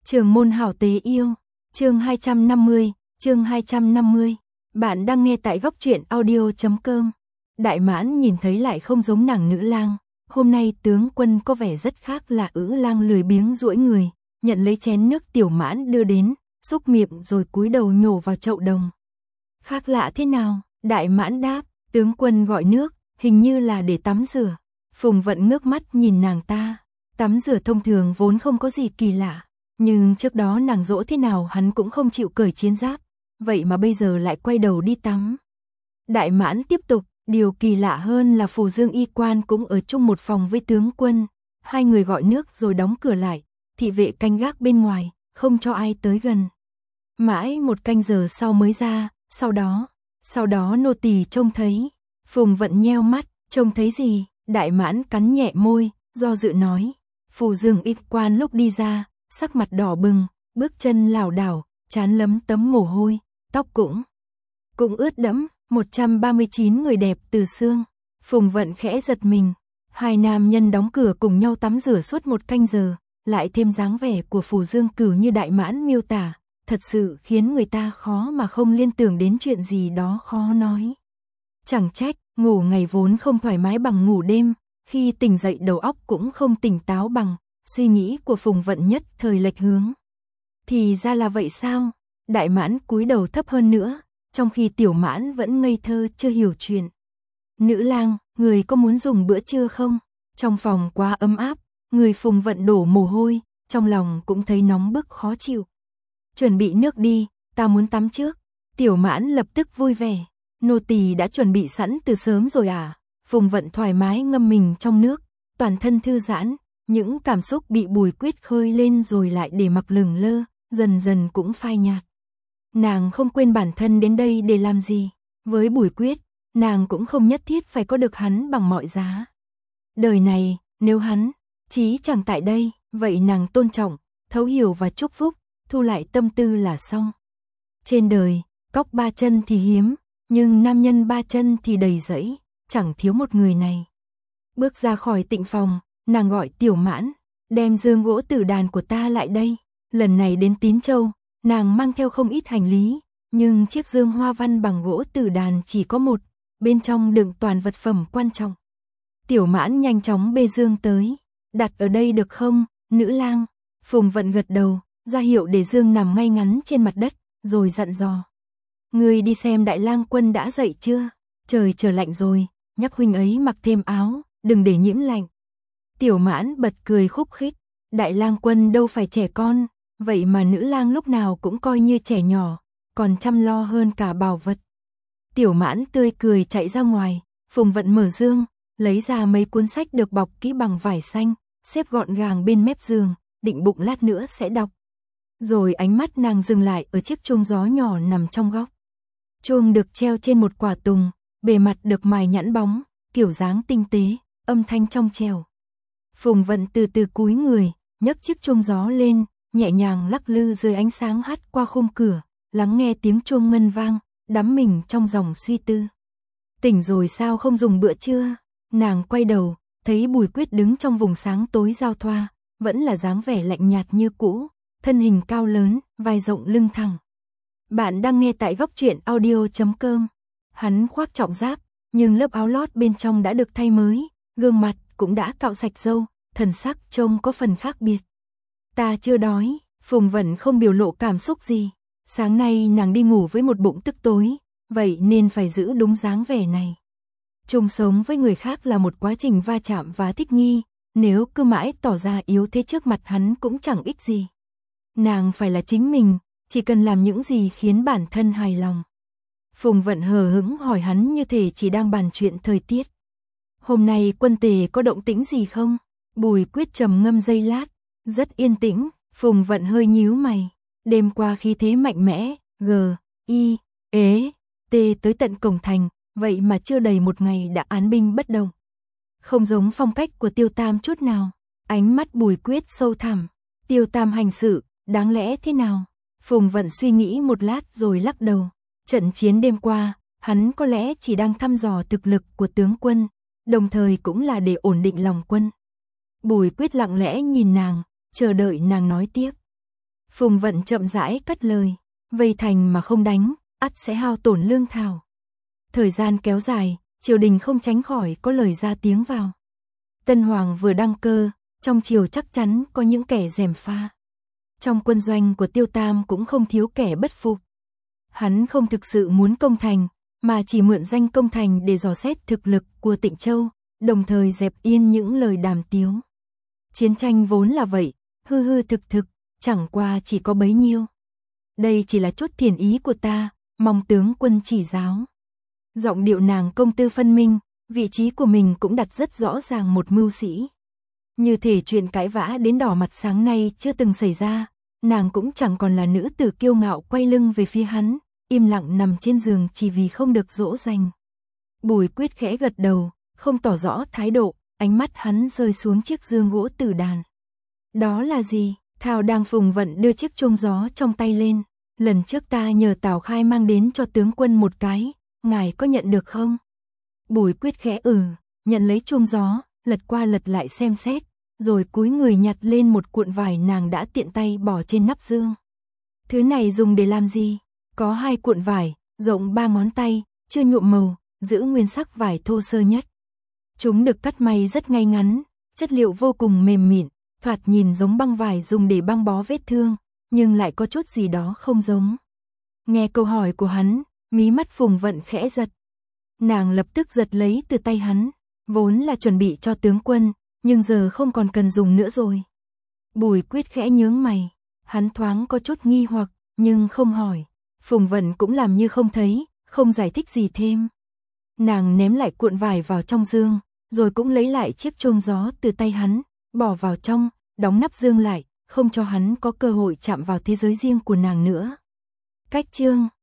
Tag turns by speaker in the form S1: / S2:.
S1: Trường môn hảo tế yêu, chương 250, chương 250. Bạn đang nghe tại góc truyện audio.com. Đại Mãn nhìn thấy lại không giống nàng nữ lang, hôm nay tướng quân có vẻ rất khác lạ. Ữ lang lười biếng duỗi người, nhận lấy chén nước Tiểu Mãn đưa đến, xúc miệng rồi cúi đầu nhổ vào chậu đồng. Khác lạ thế nào? Đại Mãn đáp, tướng quân gọi nước, hình như là để tắm rửa. Phùng Vận ngước mắt nhìn nàng ta, tắm rửa thông thường vốn không có gì kỳ lạ. Nhưng trước đó nàng dỗ thế nào hắn cũng không chịu cởi chiến giáp, vậy mà bây giờ lại quay đầu đi tắm. Đại Mãn tiếp tục, điều kỳ lạ hơn là Phù Dương y quan cũng ở chung một phòng với tướng quân. Hai người gọi nước rồi đóng cửa lại, thị vệ canh gác bên ngoài, không cho ai tới gần. Mãi một canh giờ sau mới ra, sau đó nô tỳ trông thấy. Phùng Vận nheo mắt, trông thấy gì? Đại Mãn cắn nhẹ môi, do dự nói. Phù Dương y quan lúc đi ra, sắc mặt đỏ bừng, bước chân lảo đảo, trán lấm tấm mồ hôi, tóc cũng ướt đẫm. 139 người đẹp từ xương. Phùng Vận khẽ giật mình. Hai nam nhân đóng cửa cùng nhau tắm rửa suốt một canh giờ, lại thêm dáng vẻ của Phù Dương Cửu như Đại Mãn miêu tả, thật sự khiến người ta khó mà không liên tưởng đến chuyện gì đó khó nói. Chẳng trách, ngủ ngày vốn không thoải mái bằng ngủ đêm, khi tỉnh dậy đầu óc cũng không tỉnh táo bằng. Suy nghĩ của Phùng Vận nhất thời lệch hướng. Thì ra là vậy sao? Đại Mãn cúi đầu thấp hơn nữa, trong khi Tiểu Mãn vẫn ngây thơ chưa hiểu chuyện. Nữ lang, người có muốn dùng bữa trưa không? Trong phòng quá ấm áp, người Phùng Vận đổ mồ hôi, trong lòng cũng thấy nóng bức khó chịu. Chuẩn bị nước đi, ta muốn tắm trước. Tiểu Mãn lập tức vui vẻ. Nô tỳ đã chuẩn bị sẵn từ sớm rồi à? Phùng Vận thoải mái ngâm mình trong nước, toàn thân thư giãn. Những cảm xúc bị Bùi Quyết khơi lên rồi lại để mặc lửng lơ, dần dần cũng phai nhạt. Nàng không quên bản thân đến đây để làm gì. Với Bùi Quyết, nàng cũng không nhất thiết phải có được hắn bằng mọi giá. Đời này, nếu hắn chí chẳng tại đây, vậy nàng tôn trọng, thấu hiểu và chúc phúc, thu lại tâm tư là xong. Trên đời, cóc ba chân thì hiếm, nhưng nam nhân ba chân thì đầy rẫy, chẳng thiếu một người này. Bước ra khỏi tịnh phòng, nàng gọi Tiểu Mãn, đem dương gỗ tử đàn của ta lại đây. Lần này đến Tín Châu, nàng mang theo không ít hành lý, nhưng chiếc dương hoa văn bằng gỗ tử đàn chỉ có một, bên trong đựng toàn vật phẩm quan trọng. Tiểu Mãn nhanh chóng bê dương tới, đặt ở đây được không, nữ lang? Phùng Vận gật đầu, ra hiệu để dương nằm ngay ngắn trên mặt đất, rồi dặn dò. Ngươi đi xem Đại Lang Quân đã dậy chưa? Trời trở lạnh rồi, nhắc huynh ấy mặc thêm áo, đừng để nhiễm lạnh. Tiểu Mãn bật cười khúc khích, Đại Lang Quân đâu phải trẻ con, vậy mà nữ lang lúc nào cũng coi như trẻ nhỏ, còn chăm lo hơn cả bảo vật. Tiểu Mãn tươi cười chạy ra ngoài, Phùng Vận mở dương, lấy ra mấy cuốn sách được bọc kỹ bằng vải xanh, xếp gọn gàng bên mép giường, định bụng lát nữa sẽ đọc. Rồi ánh mắt nàng dừng lại ở chiếc chuông gió nhỏ nằm trong góc. Chuông được treo trên một quả tùng, bề mặt được mài nhẵn bóng, kiểu dáng tinh tế, âm thanh trong trẻo. Phùng Vận từ từ cúi người, nhấc chiếc chuông gió lên, nhẹ nhàng lắc lư dưới ánh sáng hắt qua khung cửa, lắng nghe tiếng chuông ngân vang, đắm mình trong dòng suy tư. Tỉnh rồi sao không dùng bữa trưa? Nàng quay đầu, thấy Bùi Quyết đứng trong vùng sáng tối giao thoa, vẫn là dáng vẻ lạnh nhạt như cũ, thân hình cao lớn, vai rộng lưng thẳng. Bạn đang nghe tại góc truyện audio.com. Hắn khoác trọng giáp, nhưng lớp áo lót bên trong đã được thay mới, gương mặt cũng đã cạo sạch râu, thần sắc trông có phần khác biệt. Ta chưa đói, Phùng Vận không biểu lộ cảm xúc gì. Sáng nay nàng đi ngủ với một bụng tức tối, vậy nên phải giữ đúng dáng vẻ này. Chung sống với người khác là một quá trình va chạm và thích nghi, nếu cứ mãi tỏ ra yếu thế trước mặt hắn cũng chẳng ích gì. Nàng phải là chính mình, chỉ cần làm những gì khiến bản thân hài lòng. Phùng Vận hờ hững hỏi hắn như thể chỉ đang bàn chuyện thời tiết. Hôm nay quân tề có động tĩnh gì không? Bùi Quyết trầm ngâm giây lát, rất yên tĩnh. Phùng Vận hơi nhíu mày. Đêm qua khí thế mạnh mẽ, T tới tận cổng thành, vậy mà chưa đầy một ngày đã án binh bất động. Không giống phong cách của Tiêu Tam chút nào. Ánh mắt Bùi Quyết sâu thẳm. Tiêu Tam hành sự, đáng lẽ thế nào? Phùng Vận suy nghĩ một lát rồi lắc đầu. Trận chiến đêm qua, hắn có lẽ chỉ đang thăm dò thực lực của tướng quân, đồng thời cũng là để ổn định lòng quân. Bùi Quyết lặng lẽ nhìn nàng, chờ đợi nàng nói tiếp. Phùng Vận chậm rãi cất lời, vây thành mà không đánh, ắt sẽ hao tổn lương thảo. Thời gian kéo dài, triều đình không tránh khỏi có lời ra tiếng vào. Tân Hoàng vừa đăng cơ, trong triều chắc chắn có những kẻ gièm pha. Trong quân doanh của Tiêu Tam cũng không thiếu kẻ bất phục. Hắn không thực sự muốn công thành, mà chỉ mượn danh công thành để dò xét thực lực của Tịnh Châu, đồng thời dẹp yên những lời đàm tiếu. Chiến tranh vốn là vậy, hư hư thực thực, chẳng qua chỉ có bấy nhiêu. Đây chỉ là chút thiền ý của ta, mong tướng quân chỉ giáo. Giọng điệu nàng công tư phân minh, vị trí của mình cũng đặt rất rõ ràng một mưu sĩ. Như thể chuyện cãi vã đến đỏ mặt sáng nay chưa từng xảy ra, nàng cũng chẳng còn là nữ tử kiêu ngạo quay lưng về phía hắn, im lặng nằm trên giường chỉ vì không được dỗ dành. Bùi Quyết khẽ gật đầu, không tỏ rõ thái độ, ánh mắt hắn rơi xuống chiếc dương gỗ tử đàn. Đó là gì? Thao đang Phùng Vận đưa chiếc chuông gió trong tay lên. Lần trước ta nhờ Tào Khai mang đến cho tướng quân một cái, ngài có nhận được không? Bùi Quyết khẽ nhận lấy chuông gió, lật qua lật lại xem xét, rồi cúi người nhặt lên một cuộn vải nàng đã tiện tay bỏ trên nắp dương. Thứ này dùng để làm gì? Có 2 cuộn vải, rộng 3 ngón tay, chưa nhuộm màu, giữ nguyên sắc vải thô sơ nhất. Chúng được cắt may rất ngay ngắn, chất liệu vô cùng mềm mịn, thoạt nhìn giống băng vải dùng để băng bó vết thương, nhưng lại có chút gì đó không giống. Nghe câu hỏi của hắn, mí mắt Phùng Vận khẽ giật. Nàng lập tức giật lấy từ tay hắn, vốn là chuẩn bị cho tướng quân, nhưng giờ không còn cần dùng nữa rồi. Bùi Quyết khẽ nhướng mày, hắn thoáng có chút nghi hoặc, nhưng không hỏi. Phùng Vận cũng làm như không thấy, không giải thích gì thêm. Nàng ném lại cuộn vải vào trong dương, rồi cũng lấy lại chiếc chuông gió từ tay hắn, bỏ vào trong, đóng nắp dương lại, không cho hắn có cơ hội chạm vào thế giới riêng của nàng nữa. Cách chương